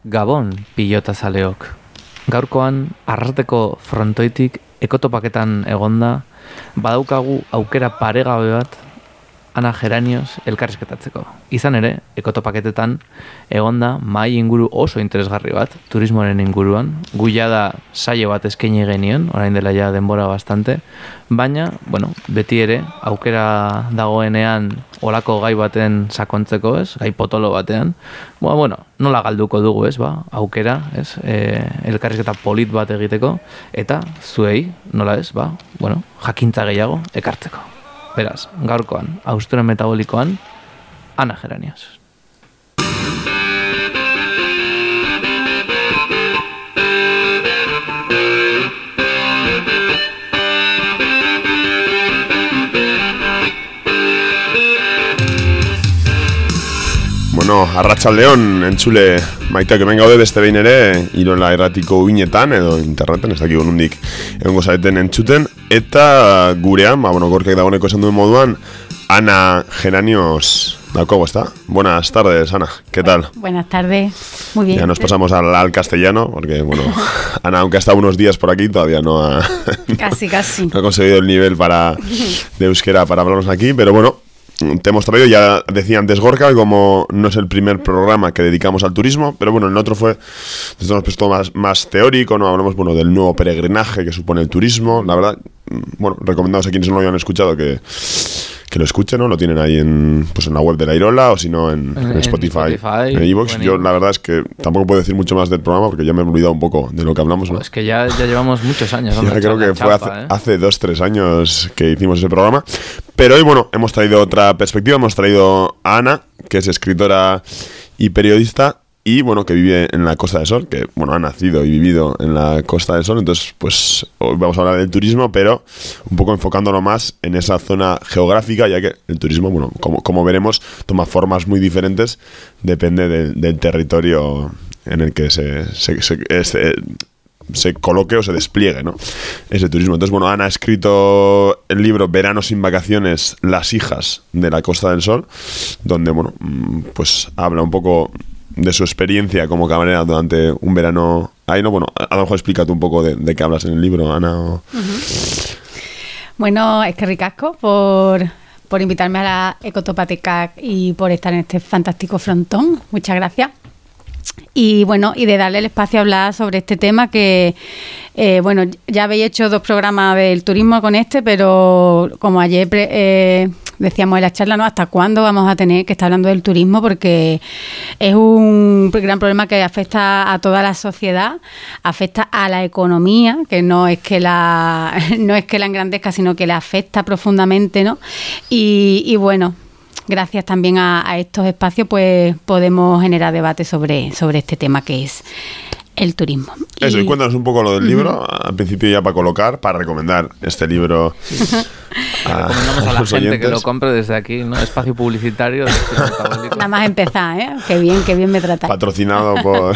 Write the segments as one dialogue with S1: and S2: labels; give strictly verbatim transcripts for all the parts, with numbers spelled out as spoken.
S1: Gabon pilotazaleok. Gaurkoan arrateko frontoitik ekotopaketan egonda, badaukagu aukera paregabe bat Ana Geranios elkarrizketatzeko. Izan ere, ekotopaketetan egonda mahai inguru oso interesgarri bat, turismoaren inguruan. Gu jada saio bat eskaini genien, orain dela ja denbora bastante, baina, bueno, beti ere, aukera dagoenean olako gai baten sakontzeko, ez? Gai potolo batean. Bueno, bueno, nola galduko dugu, ez, ba? Aukera, ez? E, elkarrizketa polit bat egiteko, eta zuei, nola ez, ba? Bueno, jakintza gehiago ekartzeko. Beraz, gaurkoan, haustura metabolikoan, Ana Geranios.
S2: Bueno, arratsaldeon entzule maiteak hemen gaude beste behin ere Irola Irratiko uinetan edo interneten, ez dakiko nondik egongo zareten entzuten, eta gurean, ba, bueno, gorkek dagoeneko esan duen moduan, Ana Geranios daukago, ¿está? Buenas tardes, Ana, ¿qué tal?
S3: Buenas tardes, muy bien.
S2: Ya nos pasamos al, al castellano, porque, bueno, Ana, aunque ha estado unos días por aquí, todavía no ha,
S3: casi, casi.
S2: no ha conseguido el nivel para, de euskera para hablarnos aquí, pero bueno, te hemos traído, ya decía antes Gorka, como no es el primer programa que dedicamos al turismo, pero bueno, el otro fue, esto nos puesto más, más teórico, ¿no? Hablamos, bueno, del nuevo peregrinaje que supone el turismo, la verdad, bueno, recomendamos a quienes no lo hayan escuchado que, que lo escuchen, ¿no? Lo tienen ahí en, pues en la web de la Irola, o si no en, en, en Spotify, Spotify, en iVoox. Yo la verdad es que tampoco puedo decir mucho más del programa porque ya me he olvidado un poco de lo que hablamos, ¿no?
S1: Es que ya, ya llevamos muchos años.
S2: Ya creo que fue
S1: chapa,
S2: hace,
S1: ¿eh?
S2: hace dos, tres años que hicimos ese programa. Pero hoy, bueno, hemos traído otra perspectiva. Hemos traído a Ana, que es escritora y periodista, y bueno, que vive en la Costa del Sol, que bueno, ha nacido y vivido en la Costa del Sol. Entonces, pues hoy vamos a hablar del turismo, pero un poco enfocándolo más en esa zona geográfica, ya que el turismo, bueno, como, como veremos, toma formas muy diferentes, depende del, del territorio en el que se, se, se, se, se coloque o se despliegue, ¿no? Ese turismo. Entonces, bueno, Ana ha escrito el libro Verano sin vacaciones, las hijas de la Costa del Sol, donde, bueno, pues habla un poco de su experiencia como camarera durante un verano ahí, ¿no? Bueno, a lo mejor explícate un poco de, de qué hablas en el libro, Ana. O...
S3: Uh-huh. Bueno, es que ricasco por, por invitarme a la Ecotopateca y por estar en este fantástico frontón. Muchas gracias. Y bueno, y de darle el espacio a hablar sobre este tema que, eh, bueno, ya habéis hecho dos programas del turismo con este, pero como ayer pre, eh, decíamos en la charla, ¿no? ¿Hasta cuándo vamos a tener que estar hablando del turismo? Porque es un gran problema que afecta a toda la sociedad, afecta a la economía, que no es que la, no es que la engrandezca, sino que la afecta profundamente, ¿no? Y, y bueno, gracias también a, a estos espacios, pues podemos generar debate sobre, sobre este tema que es el turismo.
S2: Eso, y, y cuéntanos un poco lo del uh-huh. libro, al principio ya para colocar, para recomendar este libro.
S1: A, recomendamos a la gente oyentes. Que lo compre desde aquí, ¿no? Espacio publicitario.
S3: Nada más empezar, ¿eh? Qué bien, qué bien me tratáis.
S2: Patrocinado por...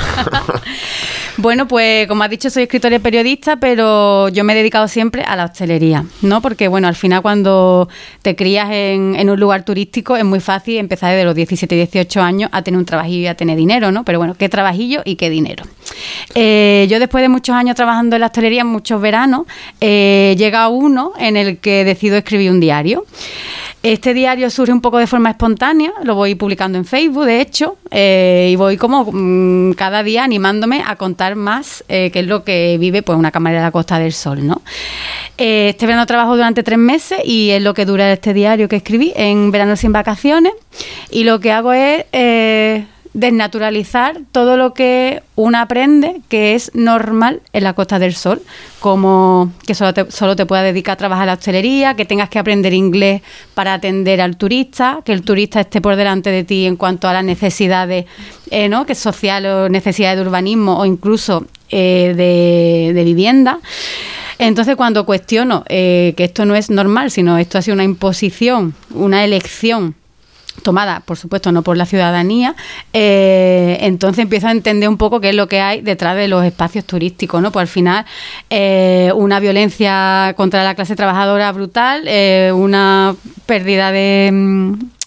S3: Bueno, pues como has dicho, soy escritora y periodista, pero yo me he dedicado siempre a la hostelería, ¿no? Porque, bueno, al final cuando te crías en, en un lugar turístico es muy fácil empezar desde los diecisiete, dieciocho años a tener un trabajillo y a tener dinero, ¿no? Pero bueno, ¿qué trabajillo y qué dinero? Eh, yo después de muchos años trabajando en la hostelería, en muchos veranos, eh, llega uno en el que decido escribir un diario. Este diario surge un poco de forma espontánea, lo voy publicando en Facebook, de hecho, eh, y voy como mmm, cada día animándome a contar más eh, qué es lo que vive pues una camarera de la Costa del Sol, ¿no? Eh, este verano trabajo durante tres meses y es lo que dura este diario que escribí en Verano sin vacaciones, y lo que hago es eh, desnaturalizar todo lo que uno aprende que es normal en la Costa del Sol, como que solo te, solo te puedas dedicar a trabajar en la hostelería, que tengas que aprender inglés para atender al turista, que el turista esté por delante de ti en cuanto a las necesidades, eh, ¿no? Que es social o necesidades de urbanismo o incluso eh, de, de vivienda. Entonces, cuando cuestiono eh, que esto no es normal, sino esto ha sido una imposición, una elección tomada, por supuesto, no por la ciudadanía, eh, entonces empiezo a entender un poco qué es lo que hay detrás de los espacios turísticos, ¿no? Pues al final, eh, una violencia contra la clase trabajadora brutal, eh, una pérdida de,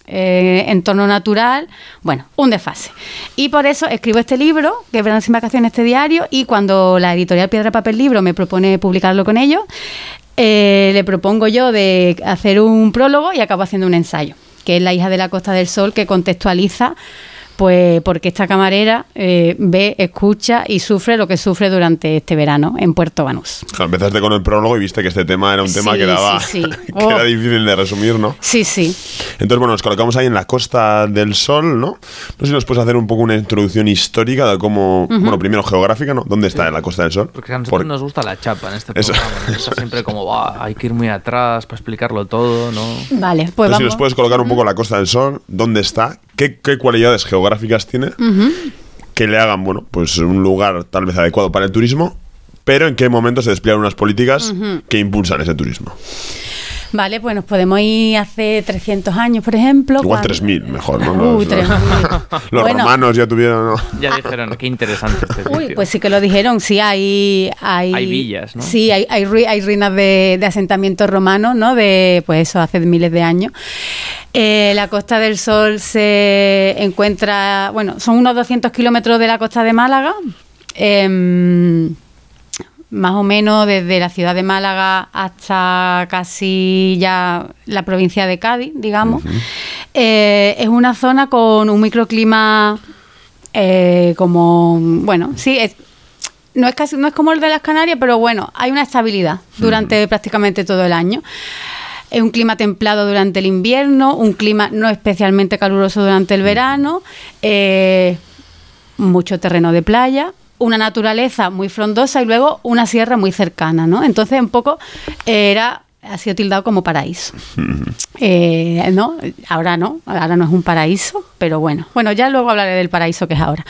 S3: eh, entorno natural, bueno, un desfase. Y por eso escribo este libro, que es Verano sin Vacaciones, este diario, y cuando la editorial Piedra, Papel, Libro me propone publicarlo con ellos, eh, le propongo yo de hacer un prólogo y acabo haciendo un ensayo, que es La hija de la Costa del Sol, que contextualiza pues porque esta camarera eh, ve, escucha y sufre lo que sufre durante este verano en Puerto Banús.
S2: Claro, empezaste con el prólogo y viste que este tema era un tema
S3: sí,
S2: que, daba,
S3: sí, sí.
S2: que
S3: Oh.
S2: era difícil de resumir, ¿no?
S3: Sí, sí.
S2: Entonces, bueno, nos colocamos ahí en la Costa del Sol, ¿no? No sé si nos puedes hacer un poco una introducción histórica de cómo, uh-huh. bueno, primero geográfica, ¿no? ¿Dónde está la Costa del Sol?
S1: Porque a nosotros
S2: Por...
S1: nos gusta la chapa en este
S2: Eso.
S1: programa. Nos gusta siempre como, bah, hay que ir muy atrás para explicarlo todo, ¿no?
S3: Vale, pues
S2: Entonces,
S3: vamos.
S2: si nos puedes colocar un poco la Costa del Sol, ¿dónde está? ¿Qué, qué cualidades geográficas tiene?
S3: Uh-huh.
S2: Que le hagan, bueno, pues un lugar tal vez adecuado para el turismo, pero en qué momento se despliegan unas políticas uh-huh. que impulsan ese turismo.
S3: Vale, pues nos podemos ir hace trescientos años, por ejemplo.
S2: Igual
S3: cuando...
S2: tres mil, mejor, ¿no?
S3: Uy,
S2: Los,
S3: tres mil.
S2: los
S3: Bueno,
S2: romanos ya tuvieron, ¿no?
S1: Ya dijeron, qué interesante este sitio.
S3: Uy, pues sí que lo dijeron, sí, hay... Hay,
S1: hay villas, ¿no?
S3: Sí, hay, hay, hay ruinas de, de asentamientos romanos, ¿no? De, pues eso, hace miles de años. Eh, la Costa del Sol se encuentra, bueno, son unos doscientos kilómetros de la costa de Málaga, eh, más o menos desde la ciudad de Málaga hasta casi ya la provincia de Cádiz, digamos. Uh-huh. Eh, es una zona con un microclima eh, como, bueno, sí, es, no es casi, no es como el de las Canarias, pero bueno, hay una estabilidad durante uh-huh. prácticamente todo el año. Es un clima templado durante el invierno, un clima no especialmente caluroso durante el verano, eh, mucho terreno de playa, una naturaleza muy frondosa y luego una sierra muy cercana, ¿no? Entonces, un poco eh, era ha sido tildado como paraíso. Eh, no, ahora no, ahora no es un paraíso, pero bueno, bueno, ya luego hablaré del paraíso que es ahora.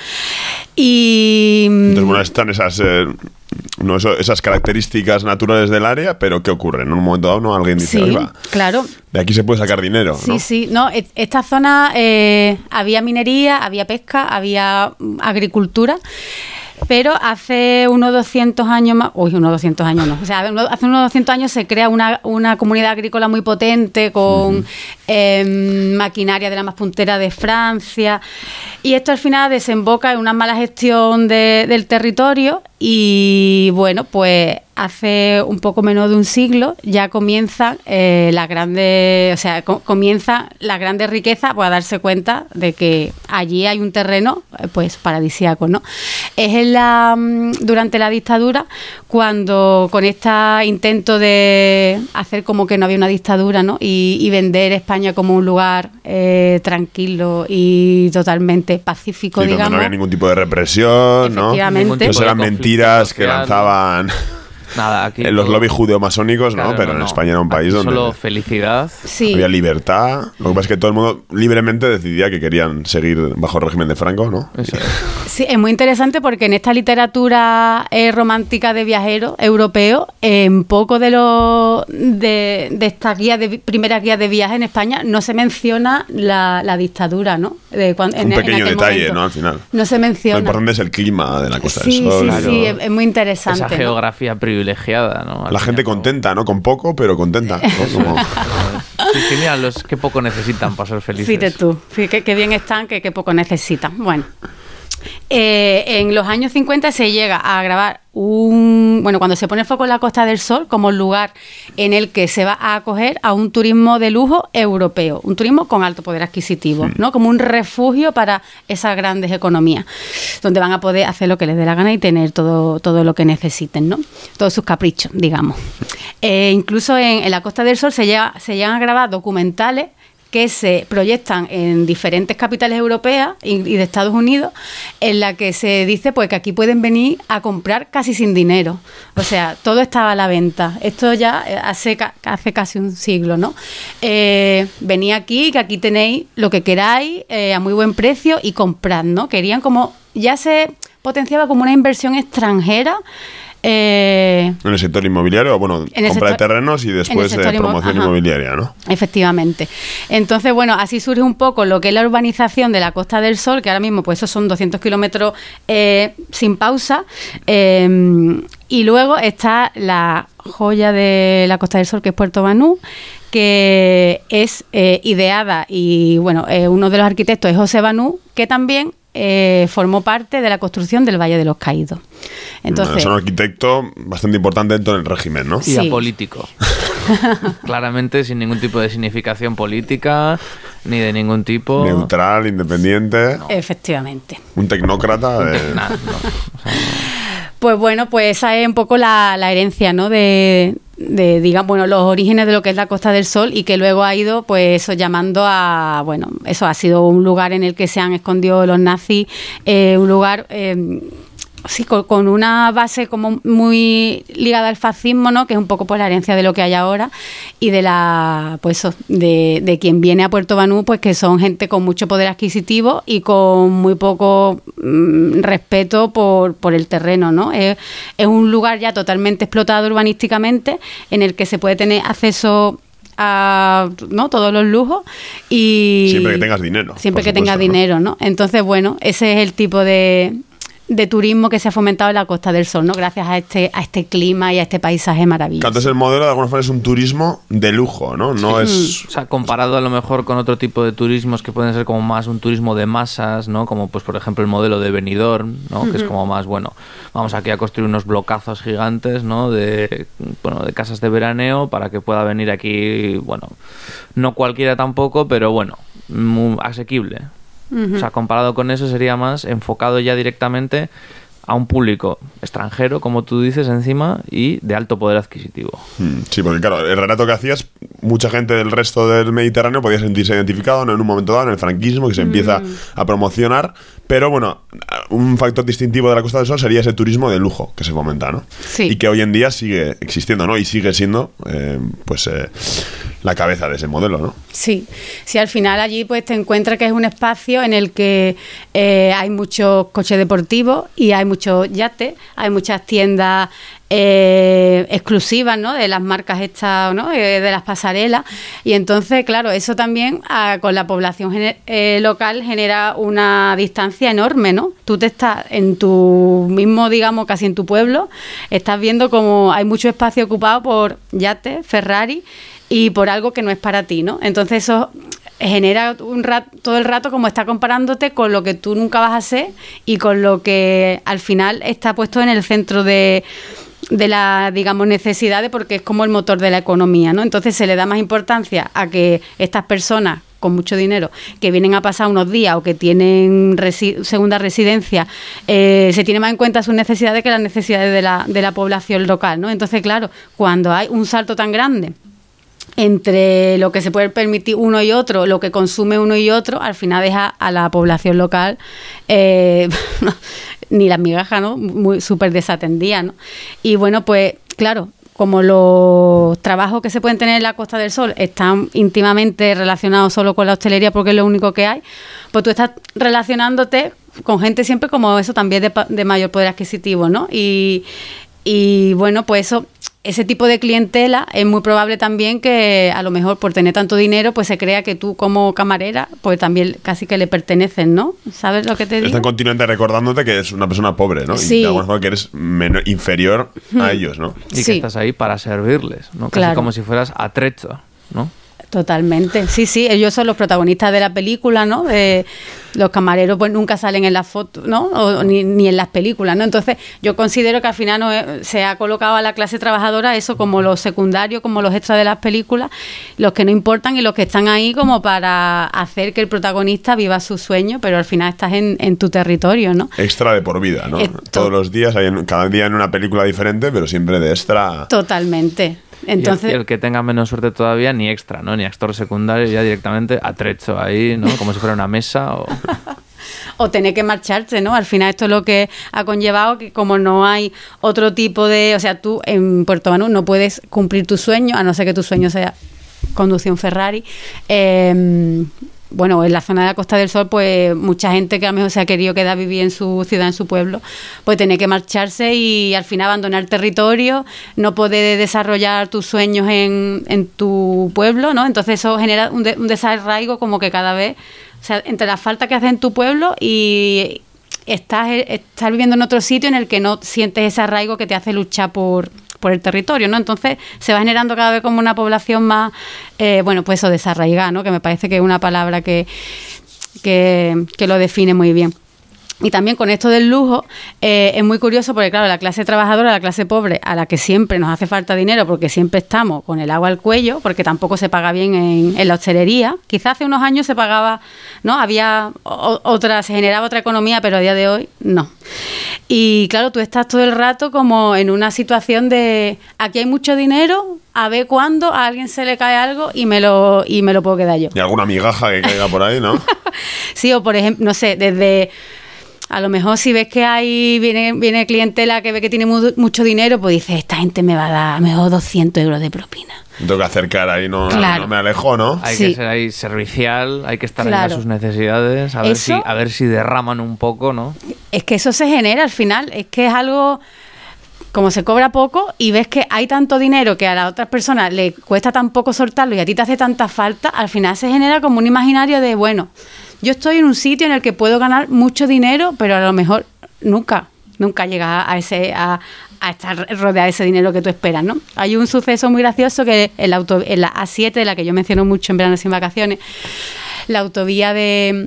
S3: Y
S2: entonces, bueno, están esas eh, no, eso, esas características naturales del área, pero ¿qué ocurre? En un momento dado, ¿no? Alguien dice,
S3: sí,
S2: oiga,
S3: claro.
S2: De aquí se puede sacar dinero,
S3: Sí,
S2: ¿no?
S3: sí, no, esta zona eh, había minería, había pesca, había agricultura. Pero hace unos doscientos años más, uy, unos doscientos años no, o sea, hace unos doscientos años se crea una, una comunidad agrícola muy potente con uh-huh. eh, maquinaria de la más puntera de Francia, y esto al final desemboca en una mala gestión de, del territorio y bueno, pues hace un poco menos de un siglo ya comienzan eh, las grandes, o sea, co- comienza la grandes riquezas pues, a darse cuenta de que allí hay un terreno pues paradisíaco, ¿no? Es en la durante la dictadura cuando con este intento de hacer como que no había una dictadura, ¿no? Y, y vender España como un lugar eh, tranquilo y totalmente pacífico,
S2: sí,
S3: digamos.
S2: Donde no había ningún tipo de represión, ¿no?
S3: Efectivamente.
S2: Pues eran mentiras que lanzaban
S1: nada, aquí
S2: en los
S1: todo...
S2: lobbies judeomasónicos,
S1: claro,
S2: ¿no? Pero
S1: no,
S2: en
S1: no.
S2: España era un país
S1: aquí
S2: donde
S1: solo felicidad,
S3: sí.
S2: había libertad. Lo que pasa es que todo el mundo libremente decidía que querían seguir bajo el régimen de Franco, ¿no?
S1: Eso es.
S3: Sí, es muy interesante porque en esta literatura eh, romántica de viajeros europeos, en poco de los de, de estas guías de primeras guías de viaje en España no se menciona la, la dictadura, ¿no? De cuando,
S2: un
S3: en,
S2: pequeño
S3: en
S2: detalle,
S3: momento.
S2: ¿no? Al final.
S3: No se menciona.
S2: Lo importante es el clima de la Costa
S3: sí,
S2: del Sol.
S3: Sí,
S1: Claro.
S3: sí, es, es muy interesante.
S1: Esa
S3: ¿no?
S1: geografía privilegiada, ¿no? Al
S2: La gente
S1: final,
S2: contenta, ¿no? Con poco, pero contenta, ¿no? Como...
S1: Sí, sí, mira, los que poco necesitan para ser felices.
S3: Fíjate tú, fíjate que bien están, que, que poco necesitan. Bueno, eh, en los años cincuenta se llega a grabar un... Bueno, cuando se pone el foco en la Costa del Sol como lugar en el que se va a acoger a un turismo de lujo europeo, un turismo con alto poder adquisitivo, ¿no? Como un refugio para esas grandes economías, donde van a poder hacer lo que les dé la gana y tener todo, todo lo que necesiten, ¿no? Todos sus caprichos, digamos. Eh, incluso en, en la Costa del Sol se, llega, se llegan a grabar documentales que se proyectan en diferentes capitales europeas y, y de Estados Unidos, en la que se dice pues que aquí pueden venir a comprar casi sin dinero. O sea, todo estaba a la venta. Esto ya hace, hace casi un siglo, ¿no? Eh, venid aquí, que aquí tenéis lo que queráis eh, a muy buen precio y comprad, ¿no? Querían como... Ya se potenciaba como una inversión extranjera. Eh,
S2: en el sector inmobiliario, bueno, compra sector, de terrenos y después eh, promoción inmo- inmobiliaria, ¿no?
S3: Efectivamente. Entonces, bueno, así surge un poco lo que es la urbanización de la Costa del Sol, que ahora mismo, pues esos son doscientos kilómetros eh, sin pausa. Eh, y luego está la joya de la Costa del Sol, que es Puerto Banús, que es eh, ideada y, bueno, eh, uno de los arquitectos es José Banú, que también eh, formó parte de la construcción del Valle de los Caídos. Entonces,
S2: es un arquitecto bastante importante dentro del régimen, ¿no?
S1: Y
S3: sí.
S1: apolítico. Claramente sin ningún tipo de significación política, ni de ningún tipo.
S2: Neutral, independiente.
S3: No. Efectivamente.
S2: Un tecnócrata. De...
S1: Nah, no. O sea,
S3: Pues bueno, pues esa es un poco la, la herencia, ¿no? De, de, digamos, bueno, los orígenes de lo que es la Costa del Sol y que luego ha ido, pues, eso, llamando a, bueno, eso ha sido un lugar en el que se han escondido los nazis, eh, un lugar... Eh, Sí, con, con una base como muy ligada al fascismo, ¿no? Que es un poco pues la herencia de lo que hay ahora y de la pues eso, de, de quien viene a Puerto Banús, pues que son gente con mucho poder adquisitivo y con muy poco mmm, respeto por, por el terreno, ¿no? Es, es un lugar ya totalmente explotado urbanísticamente en el que se puede tener acceso a, ¿no?, todos los lujos y
S2: siempre que tengas dinero.
S3: Siempre que
S2: supuesto,
S3: tengas
S2: ¿no?
S3: dinero, ¿no? Entonces, bueno, ese es el tipo de de turismo que se ha fomentado en la Costa del Sol, ¿no? Gracias a este a este clima y a este paisaje maravilloso.
S2: Claro, entonces el modelo de alguna forma es un turismo de lujo, ¿no? No es...
S1: o sea, comparado a lo mejor con otro tipo de turismos que pueden ser como más un turismo de masas, ¿no? Como pues por ejemplo el modelo de Benidorm, ¿no? Uh-huh. Que es como más, bueno, vamos aquí a construir unos blocazos gigantes, ¿no? De, bueno, de casas de veraneo para que pueda venir aquí, bueno, no cualquiera tampoco, pero bueno, muy asequible. Uh-huh. O sea, comparado con eso sería más enfocado ya directamente a un público extranjero, como tú dices, encima, y de alto poder adquisitivo.
S2: Sí, porque claro, el relato que hacías, mucha gente del resto del Mediterráneo podía sentirse identificado, ¿no? En un momento dado, en el franquismo, que se empieza mm. a promocionar, pero bueno, un factor distintivo de la Costa del Sol sería ese turismo de lujo que se fomenta, ¿no?
S3: Sí.
S2: Y que hoy en día sigue existiendo, ¿no? Y sigue siendo, eh, pues, eh, la cabeza de ese modelo, ¿no?
S3: Sí, sí, al final allí pues te encuentras que es un espacio en el que eh, hay muchos coches deportivos y hay muchos yates, hay muchas tiendas eh, exclusivas, ¿no? De las marcas estas, ¿no? Eh, de las pasarelas, y entonces, claro, eso también ah, con la población gener- eh, local genera una distancia enorme, ¿no? Tú te estás en tu mismo, digamos, casi en tu pueblo, estás viendo como hay mucho espacio ocupado por yates, Ferrari, y por algo que no es para ti, ¿no? Entonces eso genera un rato, todo el rato como está comparándote con lo que tú nunca vas a hacer y con lo que al final está puesto en el centro de, de la, digamos, necesidades, porque es como el motor de la economía, ¿no? Entonces se le da más importancia a que estas personas con mucho dinero que vienen a pasar unos días o que tienen resi- segunda residencia, eh, se tiene más en cuenta sus necesidades que las necesidades de la, de la población local, ¿no? Entonces, claro, cuando hay un salto tan grande entre lo que se puede permitir uno y otro, lo que consume uno y otro, al final deja a la población local eh, ni las migajas, ¿no? Muy súper desatendida, ¿no? Y bueno, pues claro, como los trabajos que se pueden tener en la Costa del Sol están íntimamente relacionados solo con la hostelería porque es lo único que hay, pues tú estás relacionándote con gente siempre como eso también de, de mayor poder adquisitivo, ¿no? Y, y bueno, pues eso... Ese tipo de clientela es muy probable también que a lo mejor por tener tanto dinero pues se crea que tú como camarera pues también casi que le perteneces, ¿no? ¿Sabes lo que te digo?
S2: Están continuamente recordándote que es una persona pobre, ¿no?
S3: Sí.
S2: Y de alguna forma que eres menor, inferior a ellos, ¿no?
S1: Y que
S3: sí.
S1: estás ahí para servirles, ¿no? Casi
S3: claro.
S1: como si fueras atrecho, ¿no?
S3: Totalmente, sí, sí, ellos son los protagonistas de la película, ¿no? Eh, los camareros pues nunca salen en las fotos, ¿no? O, ni, ni en las películas, ¿no? Entonces yo considero que al final no es, se ha colocado a la clase trabajadora eso como los secundarios, como los extras de las películas, los que no importan y los que están ahí como para hacer que el protagonista viva su sueño, pero al final estás en, en tu territorio, ¿no?
S2: Extra de por vida, ¿no?
S3: Esto.
S2: Todos los días, hay en, cada día en una película diferente, pero siempre de extra.
S3: Totalmente. Entonces,
S1: y, el, y el que tenga menos suerte todavía, ni extra, ¿no? Ni actor secundario, ya directamente atrecho ahí, ¿no? Como si fuera una mesa o...
S3: o tener que marcharse, ¿no? Al final esto es lo que ha conllevado que como no hay otro tipo de... O sea, tú en Puerto Banús no puedes cumplir tu sueño, a no ser que tu sueño sea conducir un Ferrari. Eh, bueno, en la zona de la Costa del Sol, pues mucha gente que a lo mejor se ha querido quedar a vivir en su ciudad, en su pueblo, pues tiene que marcharse y al final abandonar territorio, no poder desarrollar tus sueños en, en tu pueblo, ¿no? Entonces eso genera un, de, un desarraigo como que cada vez, o sea, entre la falta que hace en tu pueblo y estás, estás viviendo en otro sitio en el que no sientes ese arraigo que te hace luchar por por el territorio, ¿no? Entonces se va generando cada vez como una población más, eh, bueno, pues eso, desarraigada, ¿no? Que me parece que es una palabra que, que, que lo define muy bien. Y también con esto del lujo, eh, es muy curioso porque, claro, la clase trabajadora, la clase pobre, a la que siempre nos hace falta dinero porque siempre estamos con el agua al cuello, porque tampoco se paga bien en, en la hostelería. Quizás hace unos años se pagaba, ¿no? Había o, otra, se generaba otra economía, pero a día de hoy no. Y claro, tú estás todo el rato como en una situación de aquí hay mucho dinero, a ver cuándo a alguien se le cae algo y me lo, y me lo puedo quedar yo.
S2: Y alguna migaja que caiga por ahí, ¿no?
S3: Sí, o por ejemplo, no sé, desde... A lo mejor si ves que hay viene viene clientela que ve que tiene mu mucho dinero, pues dices, esta gente me va a dar a lo mejor doscientos euros de propina.
S2: Tengo que acercar ahí, no,
S3: claro.
S2: no me alejo, ¿no?
S1: Hay
S3: sí.
S1: que ser ahí servicial, hay que estar
S3: claro.
S1: ahí a sus necesidades, a ver, si, a ver si derraman un poco, ¿no?
S3: Es que eso se genera al final, es que es algo... Como se cobra poco y ves que hay tanto dinero que a las otras personas le cuesta tan poco soltarlo y a ti te hace tanta falta, al final se genera como un imaginario de, bueno, yo estoy en un sitio en el que puedo ganar mucho dinero, pero a lo mejor nunca, nunca llegas a ese a, a estar rodeada de ese dinero que tú esperas, ¿no? Hay un suceso muy gracioso que en la, auto, en la A siete, de la que yo menciono mucho en Verano sin Vacaciones, la autovía de...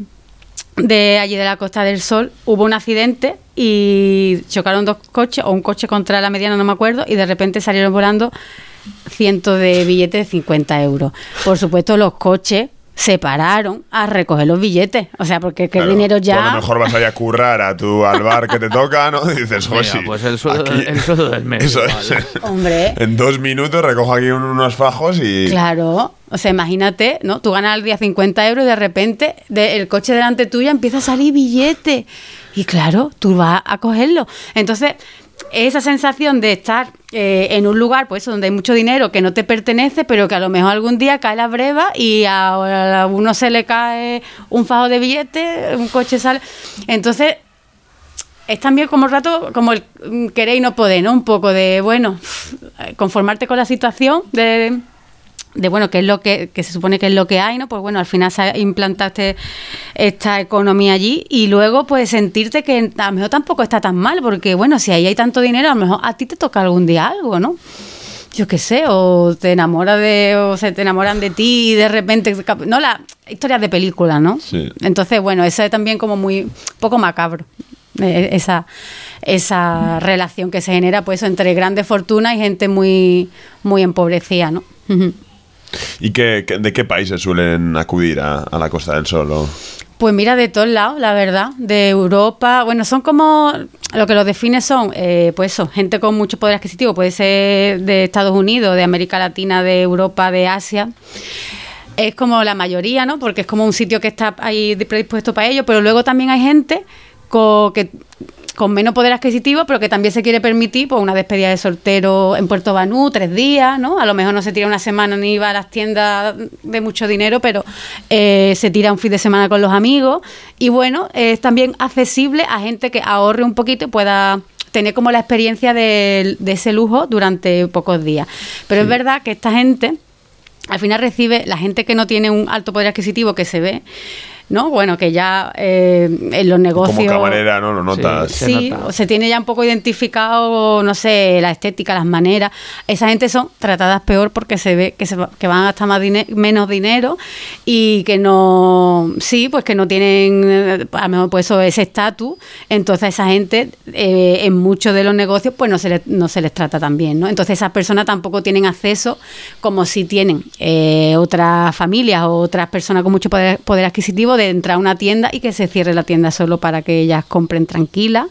S3: de allí de la Costa del Sol, hubo un accidente y chocaron dos coches, o un coche contra la mediana, no me acuerdo, y de repente salieron volando cientos de billetes de cincuenta euros. Por supuesto, los coches se pararon a recoger los billetes, o sea, porque que el dinero ya...
S2: Tú a lo mejor vas a ir a currar a tu, al bar que te toca, ¿no? Y dices,
S1: Mira,
S2: sí,
S1: pues el sueldo,
S2: aquí,
S1: el sueldo del mes.
S2: Eso
S1: Vale.
S2: es.
S3: Hombre.
S2: En dos minutos recojo aquí unos fajos y...
S3: Claro, o sea, imagínate, ¿no? Tú ganas al día cincuenta euros y de repente de, el coche delante tuya empieza a salir billete. Y claro, tú vas a cogerlo. Entonces, esa sensación de estar eh, en un lugar, pues donde hay mucho dinero que no te pertenece, pero que a lo mejor algún día cae la breva y a, a uno se le cae un fajo de billetes, un coche sale. Entonces, es también como el rato, como el querer y no poder, ¿no? Un poco de, bueno, conformarte con la situación de... de bueno, qué es lo que, que se supone que es lo que hay, ¿no? Pues bueno, al final se implantaste esta economía allí y luego pues sentirte que a lo mejor tampoco está tan mal, porque bueno, si ahí hay tanto dinero, a lo mejor a ti te toca algún día algo, ¿no? Yo qué sé, o te enamoras de, o se te enamoran de ti y de repente, no, la historias de película, ¿no?
S2: Sí.
S3: Entonces, bueno, eso es también como muy, poco macabro, esa, esa relación que se genera, pues entre grandes fortunas y gente muy, muy empobrecida, ¿no?
S2: ¿Y qué, qué, de qué países suelen acudir a, a la Costa del Sol? ¿O?
S3: Pues mira, de todos lados, la verdad, de Europa, bueno, son como, lo que los define son, eh, pues eso, gente con mucho poder adquisitivo, puede ser de Estados Unidos, de América Latina, de Europa, de Asia. Es como la mayoría, ¿no? Porque es como un sitio que está ahí predispuesto para ello, pero luego también hay gente con, que, con menos poder adquisitivo, pero que también se quiere permitir pues, una despedida de soltero en Puerto Banú, tres días, ¿no? A lo mejor no se tira una semana ni va a las tiendas de mucho dinero, pero eh, se tira un fin de semana con los amigos. Y bueno, es también accesible a gente que ahorre un poquito y pueda tener como la experiencia de, de ese lujo durante pocos días. Pero sí, es verdad que esta gente al final recibe, la gente que no tiene un alto poder adquisitivo, que se ve, ¿no? Bueno, que ya eh, en los negocios...
S2: Como camarera, ¿no? Lo notas.
S3: Sí, se, sí nota. Se tiene ya un poco identificado, no sé, la estética, las maneras. Esa gente son tratadas peor porque se ve que, se, que van a gastar más dine- menos dinero y que no... Sí, pues que no tienen, a lo mejor pues eso, ese estatus. Entonces esa gente, eh, en muchos de los negocios, pues no se les, no se les trata tan bien, ¿no? Entonces esas personas tampoco tienen acceso como si tienen eh, otras familias o otras personas con mucho poder, poder adquisitivo, de entrar a una tienda y que se cierre la tienda solo para que ellas compren tranquilas,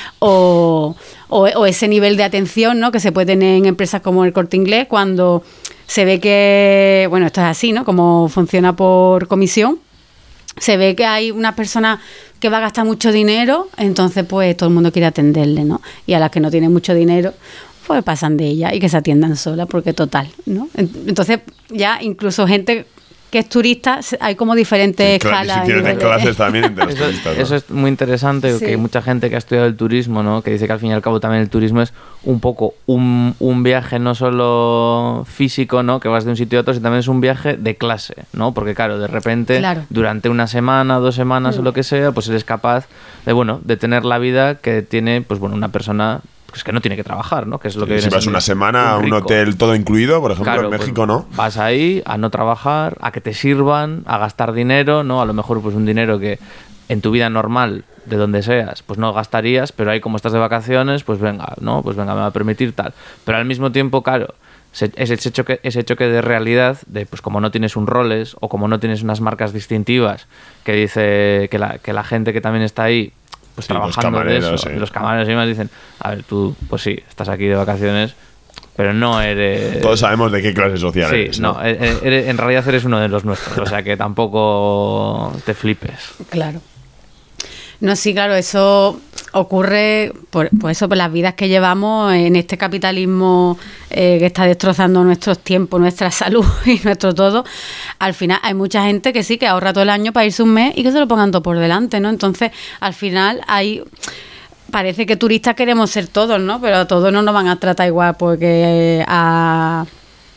S3: o, o, o ese nivel de atención, ¿no? Que se puede tener en empresas como el Corte Inglés cuando se ve que, bueno, esto es así, ¿no? Como funciona por comisión, se ve que hay una persona que va a gastar mucho dinero, entonces pues todo el mundo quiere atenderle, ¿no? Y a las que no tienen mucho dinero pues pasan de ella y que se atiendan solas porque total, ¿no? Entonces ya incluso gente que es turista, hay como diferentes sí, escalas.
S2: Diferentes clases también entre los
S1: eso,
S2: turistas, ¿no?
S1: Eso es muy interesante, sí, que hay mucha gente que ha estudiado el turismo, ¿no? Que dice que al fin y al cabo también el turismo es un poco un, un viaje no solo físico, ¿no? Que vas de un sitio a otro, sino también es un viaje de clase, ¿no? Porque claro, de repente, claro, durante una semana, dos semanas mm. o lo que sea, pues eres capaz de, bueno, de tener la vida que tiene, pues bueno, una persona es que no tiene que trabajar, ¿no? Que es lo que
S2: sí, si vas una semana a un
S1: rico.
S2: hotel todo incluido, por ejemplo,
S1: Claro,
S2: en México,
S1: pues,
S2: ¿no?
S1: Vas ahí a no trabajar, a que te sirvan, a gastar dinero, ¿no? A lo mejor pues un dinero que en tu vida normal, de donde seas, pues no gastarías, pero ahí como estás de vacaciones, pues venga, ¿no? Pues venga, me va a permitir tal. Pero al mismo tiempo, claro, ese choque, ese choque de realidad, de pues como no tienes un roles o como no tienes unas marcas distintivas que dice que la, que la gente que también está ahí pues
S2: sí,
S1: trabajando de eso,
S2: sí.
S1: los camareros y demás dicen, a ver, tú, pues sí, estás aquí de vacaciones, pero no eres...
S2: Todos sabemos de qué clase social
S1: sí,
S2: eres, ¿no?
S1: no, eres, en realidad eres uno de los nuestros, o sea que tampoco te flipes.
S3: Claro. No, sí, claro, eso ocurre por, por eso, por las vidas que llevamos en este capitalismo eh, que está destrozando nuestros tiempos, nuestra salud y nuestro todo. Al final hay mucha gente que sí, que ahorra todo el año para irse un mes y que se lo pongan todo por delante, ¿no? Entonces, al final hay... Parece que turistas queremos ser todos, ¿no? Pero a todos no nos van a tratar igual porque a...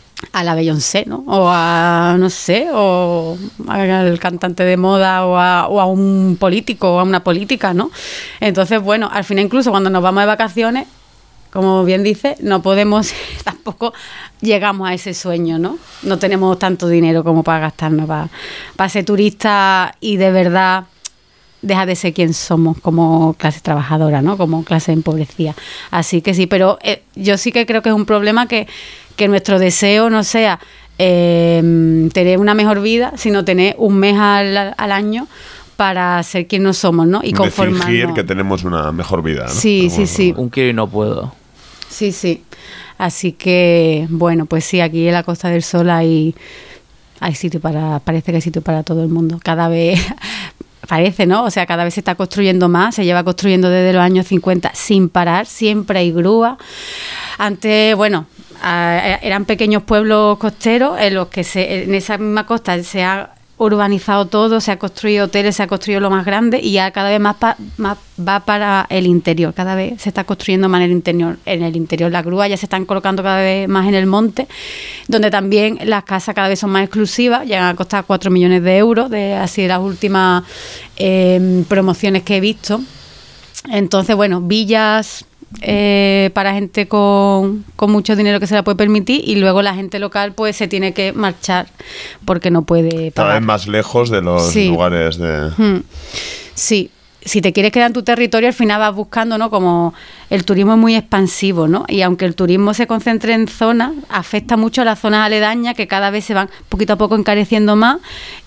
S3: a la Beyoncé, ¿no? O a, no sé, o al cantante de moda o a, o a un político o a una política, ¿no? Entonces, bueno, al final incluso cuando nos vamos de vacaciones, como bien dice, no podemos, tampoco llegamos a ese sueño, ¿no? No tenemos tanto dinero como para gastarnos, para, para ser turista y de verdad deja de ser quien somos como clase trabajadora, ¿no? Como clase empobrecida. Así que sí, pero eh, yo sí que creo que es un problema que que nuestro deseo no sea eh, tener una mejor vida, sino tener un mes al, al año para ser quien no somos, ¿no? Y conformarnos.
S2: De fingir que tenemos una mejor vida, ¿no?
S3: Sí, sí, sí.
S1: Un quiero y no puedo.
S3: Sí, sí. Así que, bueno, pues sí, aquí en la Costa del Sol hay, hay sitio para, parece que hay sitio para todo el mundo. Cada vez... Parece, ¿no? O sea, cada vez se está construyendo más, se lleva construyendo desde los años cincuenta sin parar, siempre hay grúa. Antes, bueno, eran pequeños pueblos costeros en los que se, en esa misma costa se ha urbanizado todo, se ha construido hoteles, se ha construido lo más grande y ya cada vez más, pa, más va para el interior, cada vez se está construyendo más en el interior, en el interior las grúas ya se están colocando cada vez más en el monte, donde también las casas cada vez son más exclusivas, llegan a costar cuatro millones de euros, de así de las últimas eh, promociones que he visto. Entonces, bueno, villas eh, para gente con, con mucho dinero que se la puede permitir y luego la gente local pues se tiene que marchar porque no puede pagar.
S2: Cada vez más lejos de los
S3: sí.
S2: lugares de...
S3: Hmm. Sí. Si te quieres quedar en tu territorio, al final vas buscando, ¿no? Como el turismo es muy expansivo, ¿no? Y aunque el turismo se concentre en zonas, afecta mucho a las zonas aledañas que cada vez se van poquito a poco encareciendo más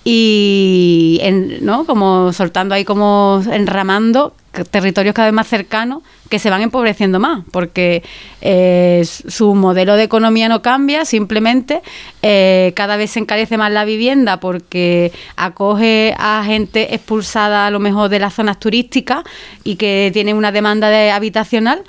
S3: y, en, ¿no? Como soltando ahí, como enramando territorios cada vez más cercanos que se van empobreciendo más porque eh, su modelo de economía no cambia, simplemente eh, cada vez se encarece más la vivienda porque acoge a gente expulsada a lo mejor de las zonas turísticas y que tiene una demanda de habitacional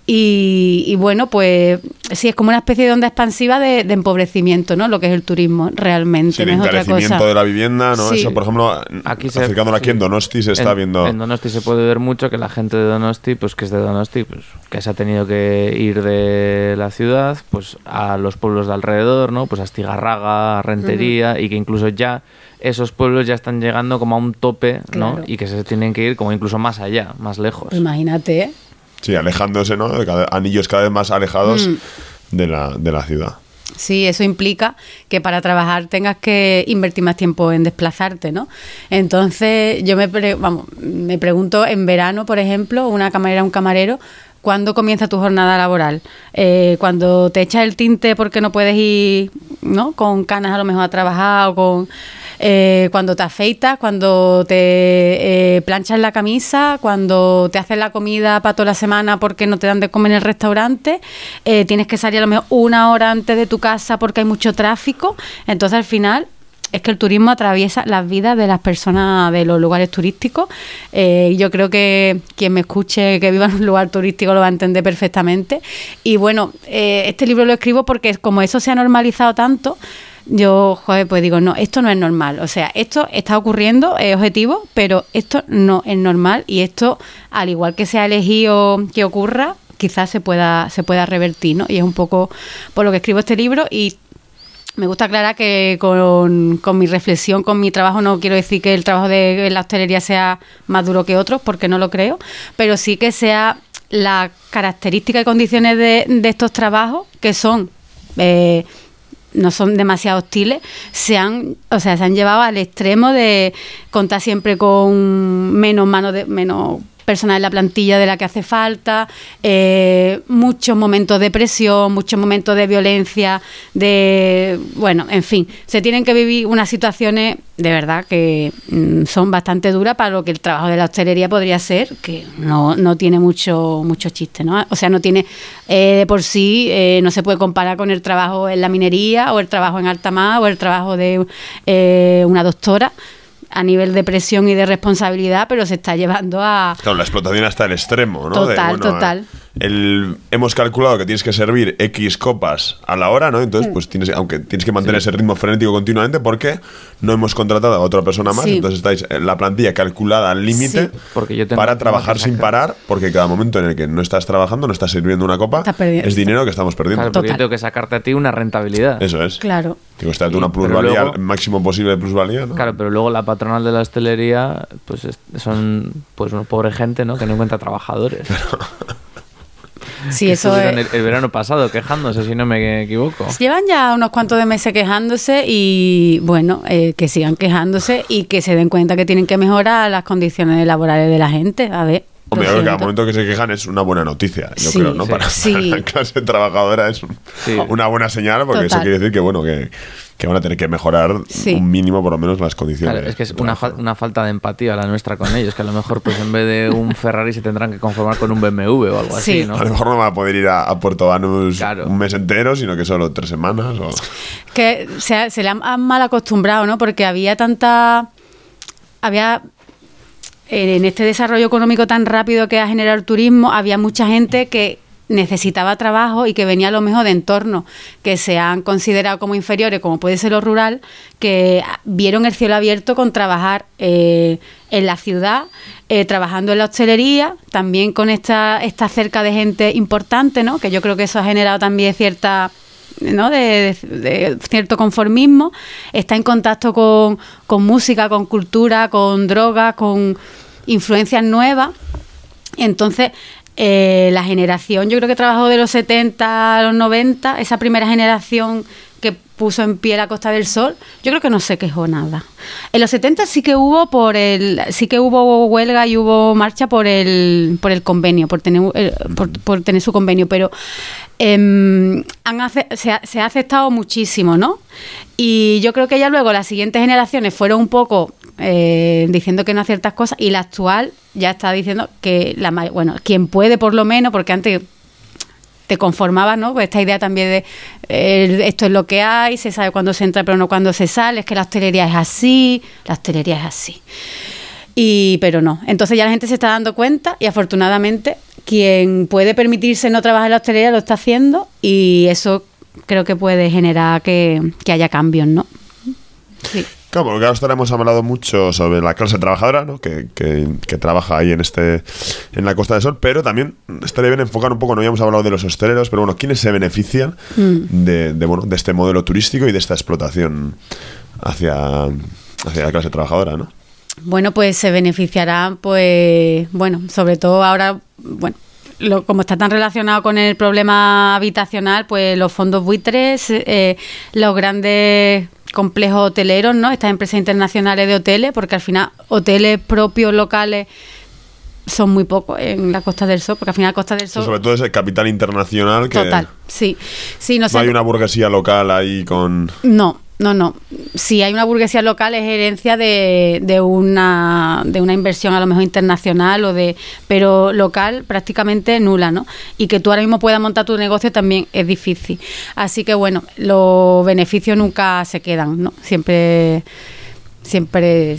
S3: y, y bueno, pues sí, es como una especie de onda expansiva de, de empobrecimiento, ¿no? Lo que es el turismo realmente,
S2: sí,
S3: no
S2: el
S3: es otra
S2: encarecimiento
S3: cosa.
S2: de la vivienda, ¿no?
S3: Sí.
S2: Eso, por ejemplo,
S1: aquí se,
S2: acercándola aquí
S1: sí.
S2: en Donosti se está
S1: en,
S2: viendo...
S1: En Donosti se puede ver mucho que la gente de Donosti, pues que es de Donosti, pues que se ha tenido que ir de la ciudad, pues a los pueblos de alrededor, ¿no? Pues a Astigarraga, a Rentería, uh-huh. y que incluso ya esos pueblos ya están llegando como a un tope, ¿no? Claro. Y que se tienen que ir como incluso más allá, más lejos.
S3: Imagínate, ¿eh?
S2: Sí, alejándose, ¿no? De cada, anillos cada vez más alejados mm. de, la, de la ciudad.
S3: Sí, eso implica que para trabajar tengas que invertir más tiempo en desplazarte, ¿no? Entonces, yo me, pre- vamos, me pregunto, en verano, por ejemplo, una camarera, un camarero, ¿cuándo comienza tu jornada laboral? Eh, cuando te echas el tinte porque no puedes ir, ¿no? Con canas a lo mejor a trabajar o con... Eh, cuando te afeitas, cuando te eh, planchas la camisa, cuando te haces la comida para toda la semana porque no te dan de comer en el restaurante, eh, tienes que salir a lo mejor una hora antes de tu casa porque hay mucho tráfico. Entonces, al final, es que el turismo atraviesa las vidas de las personas de los lugares turísticos. Eh, yo creo que quien me escuche que viva en un lugar turístico lo va a entender perfectamente. Y bueno, eh, este libro lo escribo porque como eso se ha normalizado tanto, yo, joder, pues digo, no, esto no es normal. O sea, esto está ocurriendo, es objetivo, pero esto no es normal y esto, al igual que se ha elegido que ocurra, quizás se pueda, se pueda revertir, ¿no? Y es un poco por lo que escribo este libro y me gusta aclarar que con, con mi reflexión, con mi trabajo, no quiero decir que el trabajo de la hostelería sea más duro que otros, porque no lo creo, pero sí que sea las características y condiciones de, de estos trabajos, que son eh, no son demasiado hostiles, se han, o sea, se han llevado al extremo de contar siempre con menos mano de menos personal en la plantilla de la que hace falta, eh, muchos momentos de presión, muchos momentos de violencia, de bueno, en fin, se tienen que vivir unas situaciones de verdad que mm, son bastante duras para lo que el trabajo de la hostelería podría ser, que no, no tiene mucho mucho chiste, ¿no? O sea, no tiene eh, de por sí, eh, no se puede comparar con el trabajo en la minería o el trabajo en alta mar o el trabajo de eh, una doctora, a nivel de presión y de responsabilidad, pero se está llevando a...
S2: Claro, la explotación hasta el extremo, ¿no?
S3: Total,
S2: de, bueno,
S3: total.
S2: El, hemos calculado que tienes que servir X copas a la hora, ¿no? Entonces, pues tienes, aunque tienes que mantener sí. ese ritmo frenético continuamente, porque no hemos contratado a otra persona más, sí. entonces estáis en la plantilla calculada al límite sí. para trabajar sin parar, porque cada momento en el que no estás trabajando, no estás sirviendo una copa, es dinero que estamos perdiendo.
S1: Claro, porque yo tengo que sacarte a ti una rentabilidad.
S2: Eso es.
S3: Claro.
S2: Tengo que darte una plusvalía, luego, el máximo posible de plusvalía, ¿no?
S1: Claro, pero luego la patronal de la hostelería, pues son pues una pobre gente, ¿no? Que no encuentra trabajadores.
S3: Sí, eso es...
S1: el, el verano pasado quejándose, si no me equivoco.
S3: Llevan ya unos cuantos de meses quejándose y, bueno, eh, que sigan quejándose y que se den cuenta que tienen que mejorar las condiciones laborales de la gente. A ver...
S2: Hombre, creo que cada momento que se quejan es una buena noticia, yo
S3: sí,
S2: creo, ¿no?
S3: Sí,
S2: para,
S3: sí.
S2: para la clase trabajadora es un, sí. una buena señal, porque Total. Eso quiere decir que, bueno, que, que van a tener que mejorar sí. un mínimo, por lo menos, las condiciones.
S1: Claro, es que es una, fa una falta de empatía la nuestra con ellos, que a lo mejor, pues en vez de un Ferrari se tendrán que conformar con un B M W o algo sí. así, ¿no?
S2: A lo mejor no van a poder ir a, a Puerto Banús claro. un mes entero, sino que solo tres semanas. O...
S3: Que se, se le han mal acostumbrado, ¿no? Porque había tanta... Había... En este desarrollo económico tan rápido que ha generado el turismo, había mucha gente que necesitaba trabajo y que venía a lo mejor de entornos que se han considerado como inferiores, como puede ser lo rural, que vieron el cielo abierto con trabajar eh, en la ciudad, eh, trabajando en la hostelería, también con esta, esta cerca de gente importante, ¿no? Que yo creo que eso ha generado también cierta... ¿no? De, de, de cierto conformismo, está en contacto con, con música, con cultura, con drogas, con influencias nuevas. Entonces, eh, la generación, yo creo que trabajó de los setenta a los noventa, esa primera generación que puso en pie la Costa del Sol, yo creo que no se quejó nada. En los setenta sí que hubo por el, sí que hubo huelga y hubo marcha por el, por el convenio, por tener, eh, por, por tener su convenio, pero eh, han ace se, ha, se ha aceptado muchísimo, ¿no? Y yo creo que ya luego las siguientes generaciones fueron un poco eh, diciendo que no a ciertas cosas, y la actual ya está diciendo que la, bueno, quien puede por lo menos, porque antes te conformabas, ¿no? Pues esta idea también de eh, esto es lo que hay, se sabe cuándo se entra pero no cuándo se sale, es que la hostelería es así, la hostelería es así. Y pero no, entonces ya la gente se está dando cuenta y afortunadamente quien puede permitirse no trabajar en la hostelería lo está haciendo, y eso creo que puede generar que, que haya cambios, ¿no? Sí.
S2: Claro, porque ahora hemos hablado mucho sobre la clase trabajadora, ¿no? que, que, que trabaja ahí en este en la Costa del Sol, pero también estaría bien enfocar un poco, no habíamos hablado de los hosteleros, pero bueno, ¿quiénes se benefician mm. de, de, bueno, de este modelo turístico y de esta explotación hacia, hacia la clase trabajadora, ¿no?
S3: Bueno, pues se beneficiarán, pues, bueno, sobre todo ahora, bueno, Lo, como está tan relacionado con el problema habitacional, pues los fondos buitres, eh, los grandes complejos hoteleros, ¿no? Estas empresas internacionales de hoteles, porque al final hoteles propios locales son muy pocos en la Costa del Sol, porque al final la Costa del Sol...
S2: Sobre todo ese capital internacional que...
S3: Total, sí. sí no,
S2: no hay una burguesía local ahí con...
S3: No, no, no. Si hay una burguesía local es herencia de, de una de una inversión a lo mejor internacional o de, pero local prácticamente nula, ¿no? Y que tú ahora mismo puedas montar tu negocio también es difícil. Así que bueno, los beneficios nunca se quedan, ¿no? Siempre siempre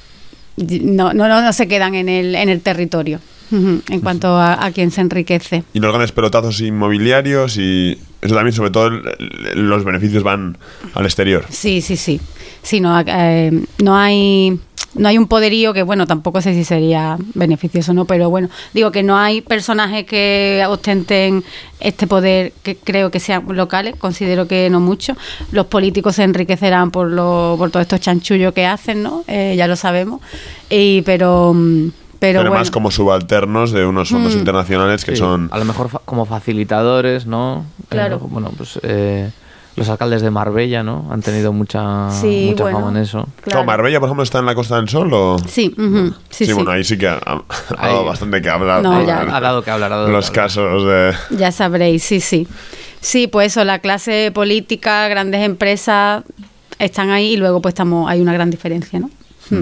S3: no no no, no se quedan en el en el territorio. Uh-huh, en cuanto a, a quien se enriquece.
S2: Y los grandes pelotazos inmobiliarios, y eso también, sobre todo, el, el, los beneficios van al exterior.
S3: Sí, sí, sí. Sí, no, eh, no hay no hay un poderío que, bueno, tampoco sé si sería beneficioso o no, pero bueno, digo que no hay personajes que ostenten este poder que creo que sean locales, considero que no mucho. Los políticos se enriquecerán por, lo, por todos estos chanchullos que hacen, ¿no? Eh, ya lo sabemos. Y, pero... Pero,
S2: Pero
S3: bueno.
S2: más como subalternos de unos fondos
S3: Mm.
S2: internacionales que
S1: Sí,
S2: son...
S1: a lo mejor fa- como facilitadores, ¿no?
S3: Claro.
S1: Eh, bueno, pues eh, los alcaldes de Marbella, ¿no? Han tenido mucha,
S3: Sí,
S1: mucha
S3: bueno.
S1: fama en eso.
S3: Claro.
S2: Claro, Marbella, por ejemplo, está en la Costa del Sol o...
S3: Sí, ujú, sí, sí.
S2: bueno, ahí sí que ha, ha- ha dado
S1: Ahí.
S2: bastante que hablar.
S3: No,
S2: ¿no?
S3: ya.
S2: En-
S1: Ha dado que hablar, ha dado
S2: en los
S1: que hablar.
S2: casos de...
S3: Ya sabréis, sí, sí. Sí, pues eso, la clase política, grandes empresas están ahí y luego pues estamos hay una gran diferencia, ¿no?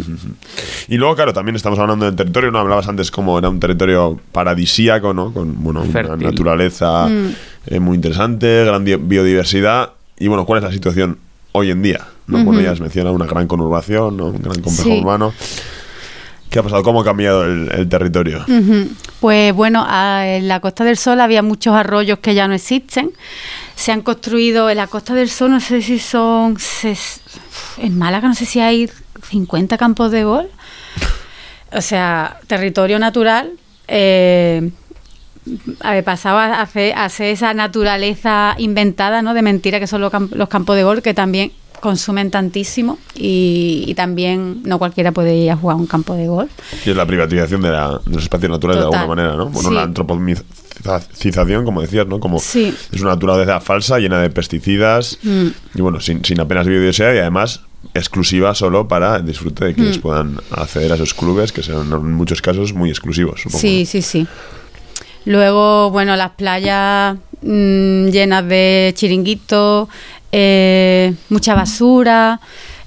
S2: Y luego, claro, también estamos hablando del territorio, ¿no? Hablabas antes como era un territorio paradisíaco, ¿no? Con, bueno, una
S1: Fértil.
S2: naturaleza eh, muy interesante, gran di- biodiversidad. Y, bueno, ¿cuál es la situación hoy en día? ¿No? Bueno, ya has mencionado una gran conurbación, ¿no? Un gran complejo
S3: Sí.
S2: urbano. ¿Qué ha pasado? ¿Cómo ha cambiado el, el territorio?
S3: Ujú. Pues bueno, a- en la Costa del Sol había muchos arroyos que ya no existen. Se han construido en la Costa del Sol, no sé si son... ses- En Málaga no sé si hay cincuenta campos de golf. O sea, territorio natural. Eh, a ver, pasaba a hacer, a hacer esa naturaleza inventada, ¿no? De mentira que son los, camp- los campos de golf, que también consumen tantísimo y, y también no cualquiera puede ir a jugar a un campo de golf.
S2: Y es la privatización de, la- de los espacios naturales
S3: Total.
S2: de alguna manera, ¿no? Bueno,
S3: Sí.
S2: la antropomorfización, como decías, ¿no? Como
S3: Sí.
S2: es una naturaleza falsa, llena de pesticidas
S3: Mm.
S2: y, bueno, sin, sin apenas biodiversidad y además exclusiva solo para el disfrute de quienes
S3: Mm.
S2: puedan acceder a esos clubes que son en muchos casos muy exclusivos, supongo.
S3: Sí, sí, sí. Luego, bueno, las playas mm, llenas de chiringuitos, eh, mucha basura,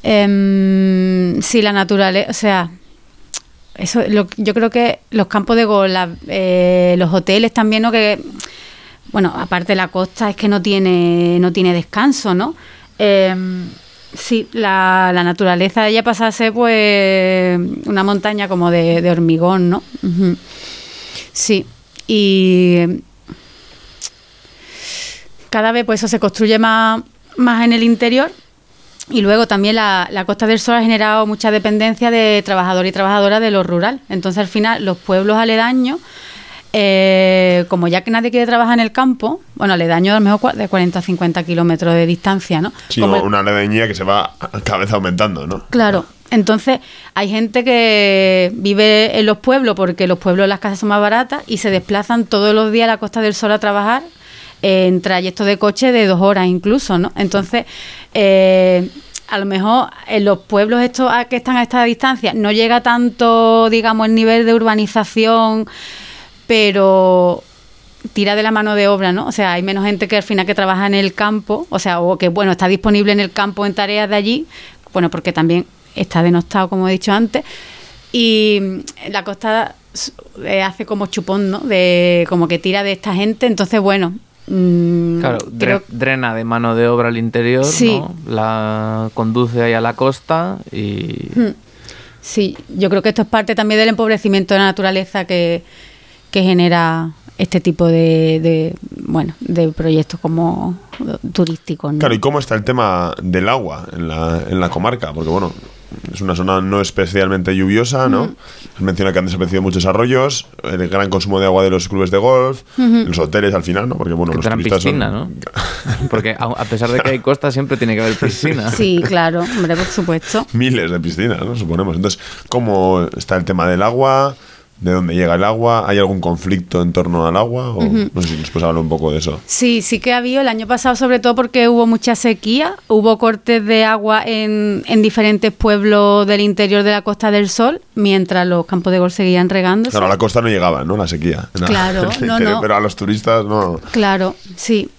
S3: em, sí, la naturaleza, o sea, eso, lo- yo creo que los campos de golf, la- eh, los hoteles también, ¿no? Que, bueno, aparte de la costa es que no tiene, no tiene descanso, ¿no? Em, sí, la, la naturaleza ya pasa a ser, pues, una montaña como de, de hormigón, ¿no? Ujú. Sí, y cada vez pues eso se construye más, más en el interior y luego también la, la Costa del Sol ha generado mucha dependencia de trabajadores y trabajadoras de lo rural. Entonces al final los pueblos aledaños, eh, como ya que nadie quiere trabajar en el campo, bueno, aledaños a lo mejor cua- de cuarenta a cincuenta kilómetros de distancia, ¿no?
S2: Sí,
S3: Como
S2: o
S3: el-
S2: una ledañía que se va cada vez aumentando, ¿no?
S3: Claro. Entonces, hay gente que vive en los pueblos porque los pueblos las casas son más baratas y se desplazan todos los días a la Costa del Sol a trabajar en trayectos de coche de dos horas incluso, ¿no? Entonces, eh, a lo mejor en los pueblos estos a- que están a esta distancia no llega tanto, digamos, el nivel de urbanización, pero tira de la mano de obra, ¿no? O sea, hay menos gente que al final que trabaja en el campo, o sea, o que, bueno, está disponible en el campo en tareas de allí, bueno, porque también está denostado, como he dicho antes, y mm, la costa eh, hace como chupón, ¿no? De, como que tira de esta gente, entonces, bueno, mm,
S1: Claro,
S3: creo
S1: dre- drena de mano de obra al interior,
S3: Sí.
S1: ¿no? La conduce ahí a la costa y...
S3: Mm. Sí, yo creo que esto es parte también del empobrecimiento de la naturaleza que, que genera este tipo de, de, bueno, de proyectos como turísticos, ¿no?
S2: Claro, ¿y cómo está el tema del agua en la, en la comarca? Porque, bueno, es una zona no especialmente lluviosa, ¿no? Has mencionado que han desaparecido muchos arroyos, el gran consumo de agua de los clubes de golf, los hoteles al final, ¿no? Porque, bueno,
S1: Que
S2: los
S1: tendrán
S2: turistas
S1: piscina,
S2: son...
S1: ¿no? Porque a, a pesar de que hay costa, siempre tiene que haber piscina.
S3: Sí, claro, hombre, por supuesto.
S2: Miles de piscinas, ¿no? Suponemos. Entonces, ¿cómo está el tema del agua? ¿De dónde llega el agua? ¿Hay algún conflicto en torno al agua? O, no sé si nos puedes hablar un poco de eso.
S3: Sí, sí que ha habido el año pasado, sobre todo porque hubo mucha sequía, hubo cortes de agua en, en diferentes pueblos del interior de la Costa del Sol, mientras los campos de golf seguían regándose.
S2: Claro, a la costa no llegaba, ¿no? La sequía. Era-
S3: Claro, no,
S2: interior,
S3: no.
S2: Pero a los turistas no...
S3: Claro, sí.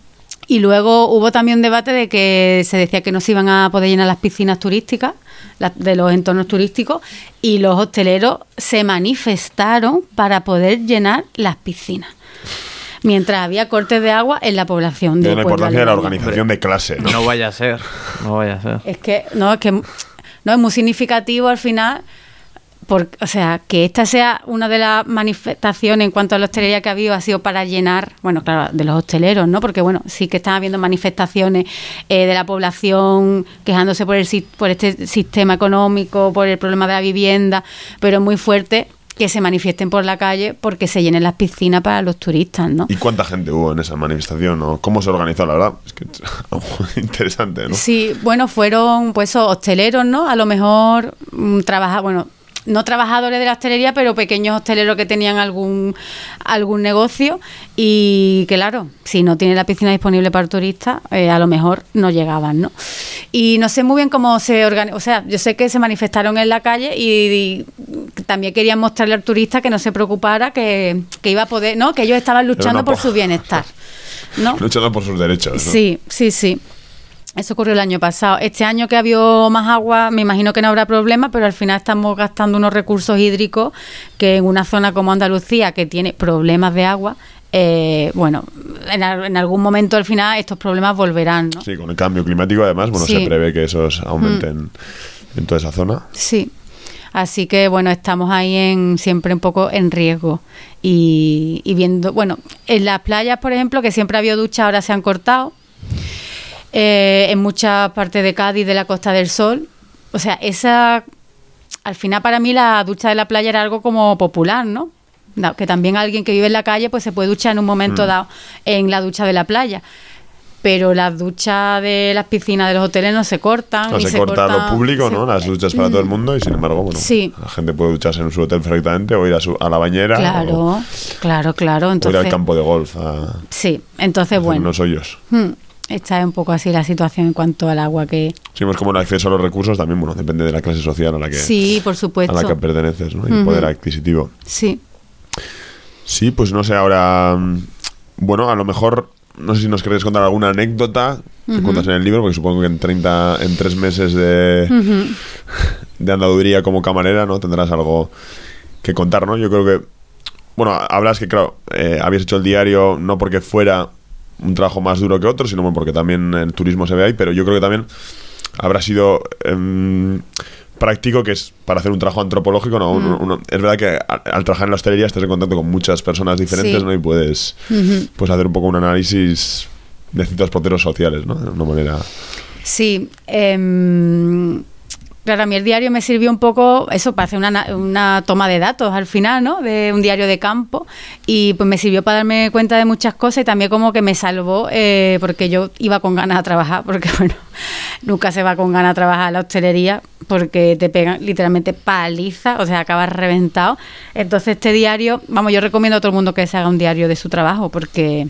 S3: Y luego hubo también un debate de que se decía que no se iban a poder llenar las piscinas turísticas, las de los entornos turísticos, y los hosteleros se manifestaron para poder llenar las piscinas. Mientras había cortes de agua en la población
S2: De
S3: del
S2: la
S3: pueblo
S2: importancia de la
S3: aledaño.
S2: organización de clase, ¿no?
S1: No vaya a ser, no vaya a ser.
S3: Es que, no, es que no es muy significativo al final, por, o sea, que esta sea una de las manifestaciones en cuanto a la hostelería que ha habido, ha sido para llenar, bueno, claro, de los hosteleros, ¿no? Porque, bueno, sí que están habiendo manifestaciones eh, de la población quejándose por, el, si- por este sistema económico, por el problema de la vivienda, pero es muy fuerte que se manifiesten por la calle porque se llenen las piscinas para los turistas, ¿no?
S2: ¿Y cuánta gente hubo en esa manifestación? ¿O cómo se organizó, la verdad? Es que es algo interesante, ¿no?
S3: Sí, bueno, fueron pues esos hosteleros, ¿no? A lo mejor mm, trabaja, bueno, no trabajadores de la hostelería, pero pequeños hosteleros que tenían algún algún negocio y que, claro, si no tiene la piscina disponible para turistas, eh, a lo mejor no llegaban, ¿no? Y no sé muy bien cómo se organizó, o sea, yo sé que se manifestaron en la calle y, y también querían mostrarle al turista que no se preocupara, que, que iba a poder, ¿no? Que ellos estaban luchando por su bienestar, ¿no?
S2: Luchando por sus derechos, ¿no?
S3: Sí, sí, sí. Eso ocurrió el año pasado. Este año que ha habido más agua, me imagino que no habrá problema, pero al final estamos gastando unos recursos hídricos que en una zona como Andalucía, que tiene problemas de agua, eh, bueno, en, en algún momento al final estos problemas volverán, ¿no?
S2: Sí, con el cambio climático además, bueno,
S3: sí.
S2: se prevé que esos aumenten mm. en toda esa zona.
S3: Sí. Así que, bueno, estamos ahí en siempre un poco en riesgo. Y, y viendo, bueno, en las playas, por ejemplo, que siempre había duchas, ahora se han cortado. Eh, en muchas partes de Cádiz, de la Costa del Sol. O sea, esa... Al final, para mí, la ducha de la playa era algo como popular, ¿no? Que también alguien que vive en la calle pues se puede duchar en un momento mm. dado en la ducha de la playa. Pero las duchas de las piscinas de los hoteles no se cortan.
S2: No,
S3: ni
S2: se,
S3: se
S2: corta
S3: cortan,
S2: lo público,
S3: se...
S2: ¿no? Las duchas para mm. todo el mundo y, sin embargo, bueno,
S3: sí.
S2: la gente puede ducharse en su hotel perfectamente o ir a, su, a la bañera.
S3: Claro,
S2: o,
S3: claro, claro. Entonces,
S2: o ir al campo de golf a...
S3: Sí, entonces, bueno.
S2: unos hoyos.
S3: Hmm. Esta es un poco así la situación en cuanto al agua que...
S2: Sí, es como el acceso a los recursos también, bueno, depende de la clase social a la que...
S3: Sí, por supuesto.
S2: A la que perteneces, ¿no? Y el
S3: uh-huh.
S2: poder adquisitivo.
S3: Sí.
S2: Sí, pues no sé, ahora... Bueno, a lo mejor... No sé si nos queréis contar alguna anécdota que uh-huh. cuentas en el libro, porque supongo que en treinta, en tres meses de, uh-huh. de andaduría como camarera, ¿no? Tendrás algo que contar, ¿no? Yo creo que... Bueno, hablas que, claro, eh, habías hecho el diario no porque fuera un trabajo más duro que otro, sino porque también el turismo se ve ahí, pero yo creo que también habrá sido eh, práctico, que es para hacer un trabajo antropológico, ¿no? Mm. Uno, uno, es verdad que al, al trabajar en la hostelería estás en contacto con muchas personas diferentes, sí. ¿no? Y puedes, uh-huh. puedes hacer un poco un análisis de ciertos procesos sociales, ¿no? De una manera...
S3: Sí, eh... Claro, a mí el diario me sirvió un poco, eso, para hacer una, una toma de datos al final, ¿no? De un diario de campo. Y pues me sirvió para darme cuenta de muchas cosas y también como que me salvó, eh, porque yo iba con ganas a trabajar, porque bueno, nunca se va con ganas a trabajar a la hostelería, porque te pegan literalmente paliza, o sea, acabas reventado. Entonces este diario, vamos, yo recomiendo a todo el mundo que se haga un diario de su trabajo, porque...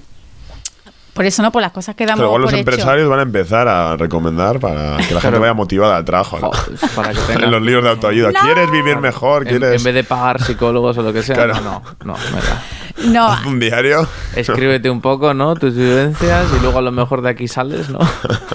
S3: Por eso, ¿no? Por las cosas que damos
S2: Pero igual
S3: por
S2: los
S3: hecho.
S2: Empresarios van a empezar a recomendar para que la gente vaya motivada al trabajo, ¿no?
S1: Joder, para que tenga...
S2: En los libros de autoayuda.
S3: No.
S2: ¿Quieres vivir mejor? ¿Quieres...?
S1: En, en vez de pagar psicólogos o lo que sea.
S2: Claro.
S1: No, no, no. Mira.
S3: No.
S2: Haz un diario.
S1: Escríbete un poco, ¿no? Tus vivencias y luego a lo mejor de aquí sales, ¿no?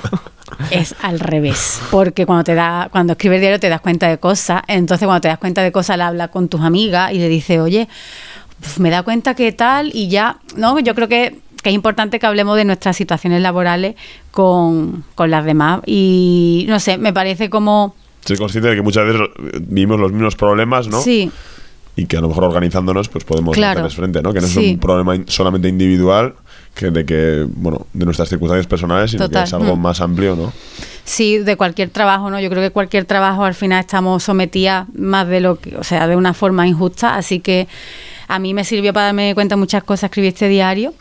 S3: Es al revés, porque cuando te da, cuando escribes el diario te das cuenta de cosas, entonces cuando te das cuenta de cosas le hablas con tus amigas y le dices, oye, pues me da cuenta que tal, y ya, ¿no? Yo creo que que es importante que hablemos de nuestras situaciones laborales con, con las demás y no sé, me parece como...
S2: Ser consciente de que muchas veces vivimos los mismos problemas, ¿no?
S3: Sí.
S2: Y que a lo mejor organizándonos pues podemos
S3: claro.
S2: hacerles frente, ¿no? Que no
S3: sí.
S2: es un problema in- solamente individual, que de que, bueno, de nuestras circunstancias personales, sino Total. que es algo mm. más amplio, ¿no?
S3: Sí, de cualquier trabajo, ¿no? Yo creo que cualquier trabajo al final estamos sometidas más de lo que, o sea, de una forma injusta, así que a mí me sirvió para darme cuenta de muchas cosas escribir este diario.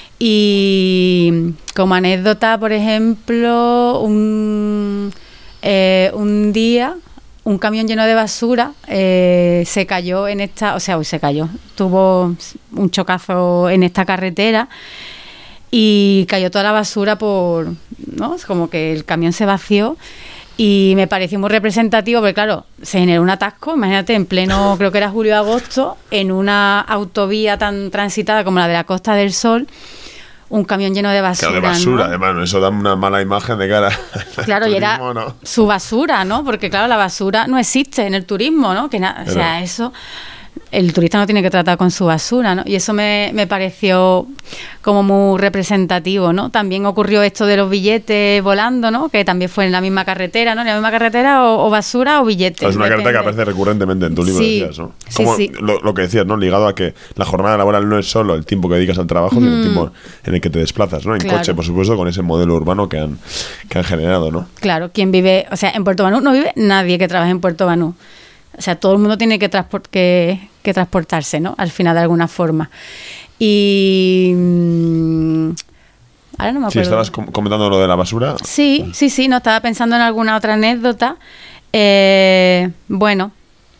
S3: Y como anécdota, por ejemplo, un, eh, un día un camión lleno de basura eh, se cayó en esta, o sea, hoy se cayó, tuvo un chocazo en esta carretera y cayó toda la basura por, ¿no? Como que el camión se vació. Y me pareció muy representativo porque, claro, se generó un atasco, imagínate, en pleno, creo que era julio-agosto, en una autovía tan transitada como la de la Costa del Sol, un camión lleno de basura.
S2: Claro, de basura,
S3: ¿no?
S2: además, eso da una mala imagen de cara.
S3: Claro, y era
S2: turismo, ¿no?
S3: Su basura, ¿no? Porque, claro, la basura no existe en el turismo, ¿no? Que na- o sea, eso... El turista no tiene que tratar con su basura, ¿no? Y eso me, me pareció como muy representativo, ¿no? También ocurrió esto de los billetes volando, ¿no? Que también fue en la misma carretera, ¿no? En la misma carretera o, o basura o billetes.
S2: Es una
S3: depende.
S2: carta que aparece recurrentemente en tu libro,
S3: sí,
S2: decías, ¿no?
S3: Sí,
S2: Como
S3: sí.
S2: Lo, lo que decías, ¿no? Ligado a que la jornada laboral no es solo el tiempo que dedicas al trabajo, mm. sino el tiempo en el que te desplazas, ¿no? En
S3: claro.
S2: coche, por supuesto, con ese modelo urbano que han, que han generado, ¿no?
S3: Claro, quien vive... O sea, en Puerto Banús no vive nadie que trabaje en Puerto Banús. O sea, todo el mundo tiene que, transport- que, que transportarse, ¿no? Al final, de alguna forma. Y... Mmm, ahora no me acuerdo.
S2: Sí, estabas com- comentando lo de la basura.
S3: Sí, sí, sí. No estaba pensando en alguna otra anécdota. Eh, bueno,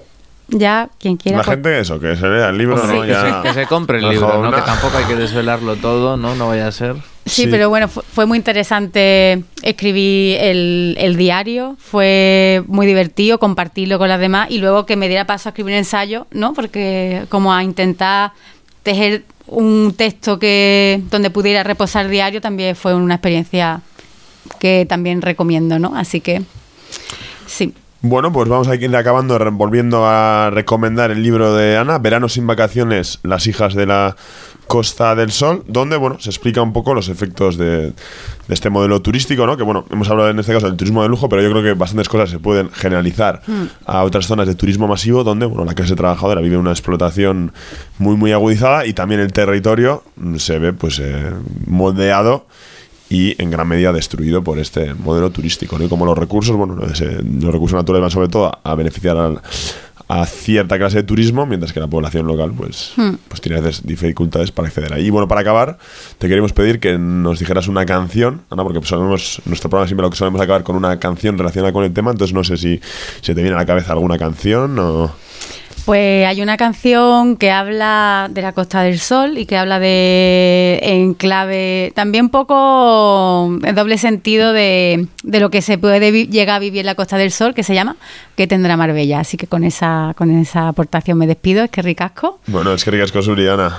S3: ya quien quiera.
S2: La
S3: pues,
S2: gente, eso, que se lea el libro,
S1: Hombre,
S2: ¿no?
S1: que,
S2: Ya,
S1: se, que se compre el
S2: no
S1: libro,
S2: joda
S1: ¿no?
S2: una.
S1: Que tampoco hay que desvelarlo todo, ¿no? No vaya a ser.
S3: Sí,
S2: Sí.
S3: pero bueno, fu- fue muy interesante escribir el, el diario, fue muy divertido compartirlo con las demás y luego que me diera paso a escribir un ensayo, ¿no? Porque como a intentar tejer un texto que donde pudiera reposar diario también fue una experiencia que también recomiendo, ¿no? Así que sí.
S2: Bueno, pues vamos a ir acabando, re- volviendo a recomendar el libro de Ana, Verano sin vacaciones, las hijas de la Costa del Sol, donde, bueno, se explica un poco los efectos de, de este modelo turístico, ¿no? Que, bueno, hemos hablado en este caso del turismo de lujo, pero yo creo que bastantes cosas se pueden generalizar
S3: Mm.
S2: a otras zonas de turismo masivo, donde, bueno, la clase trabajadora vive una explotación muy, muy agudizada y también el territorio mm, se ve, pues, eh, moldeado y en gran medida destruido por este modelo turístico, ¿no? Y como los recursos, bueno, ese- los recursos naturales van sobre todo a, a beneficiar al- a cierta clase de turismo, mientras que la población local pues,
S3: Hmm.
S2: pues tiene a veces dificultades para acceder ahí. Y bueno, para acabar, te queremos pedir que nos dijeras una canción, Ana, porque pues, solemos, nuestro programa siempre lo que solemos acabar con una canción relacionada con el tema, entonces no sé si se te viene a la cabeza alguna canción o...
S3: Pues hay una canción que habla de la Costa del Sol y que habla de en clave, también un poco en doble sentido de, de lo que se puede vi- llegar a vivir en la Costa del Sol, que se llama ¿Qué tendrá Marbella? Así que con esa, con esa aportación me despido, es que ricasco.
S2: Bueno, es que ricasco Suri, Ana.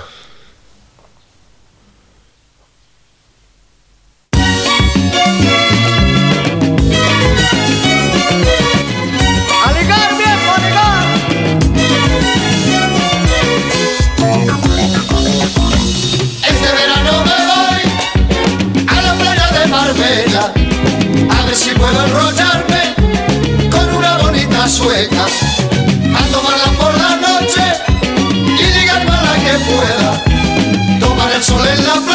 S4: ¡Alegar, viejo, alegar! Este verano me voy a la playa de Marbella, a ver si puedo enrollarme con una bonita sueca, a tomarla por la noche y ligarme a la que pueda, tomar el sol en la playa